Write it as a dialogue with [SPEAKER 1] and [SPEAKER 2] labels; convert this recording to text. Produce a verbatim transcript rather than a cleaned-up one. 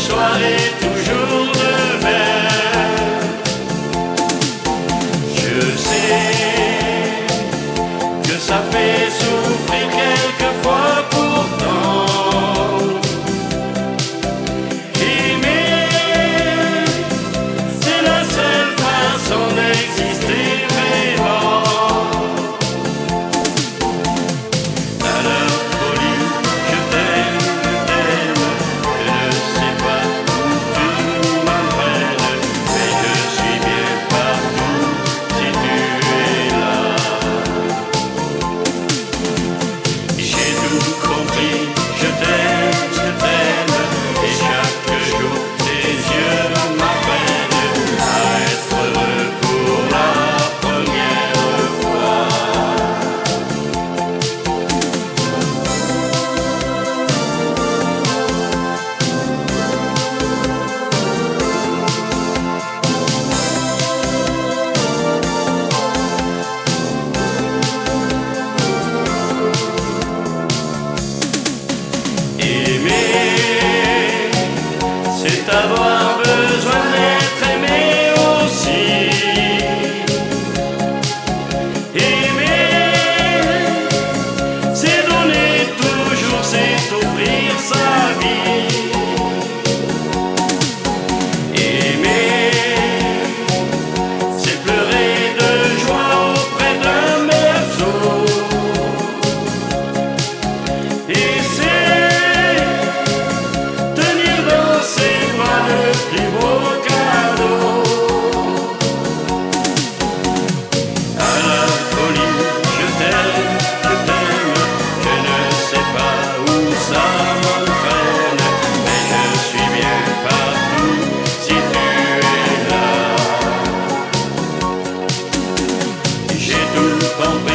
[SPEAKER 1] soirée toujours de mer. Je sais que ça fait souffrir quelquefois pourtant. Aimer, c'est la seule façon d'exister vraiment. À la folie, je t'aime, je t'aime, je ne sais pas où tu m'emmènes, mais je suis bien partout si tu es là. J'ai tout compris, je t'aime, je t'aime, et chaque jour tes yeux m'appellent à être heureux pour la première fois. Aimer, c'est avoir besoin d'être aimé aussi. Aimer, c'est donner toujours, c'est offrir sa vie. Aimer, c'est pleurer de joie auprès d'un berceau. Et c'est tenir dans ses bras le plus beau cadeau. À la folie, je t'aime, je t'aime, je ne sais pas où ça m'entraîne, mais je suis bien partout si tu es là. J'ai tout compris.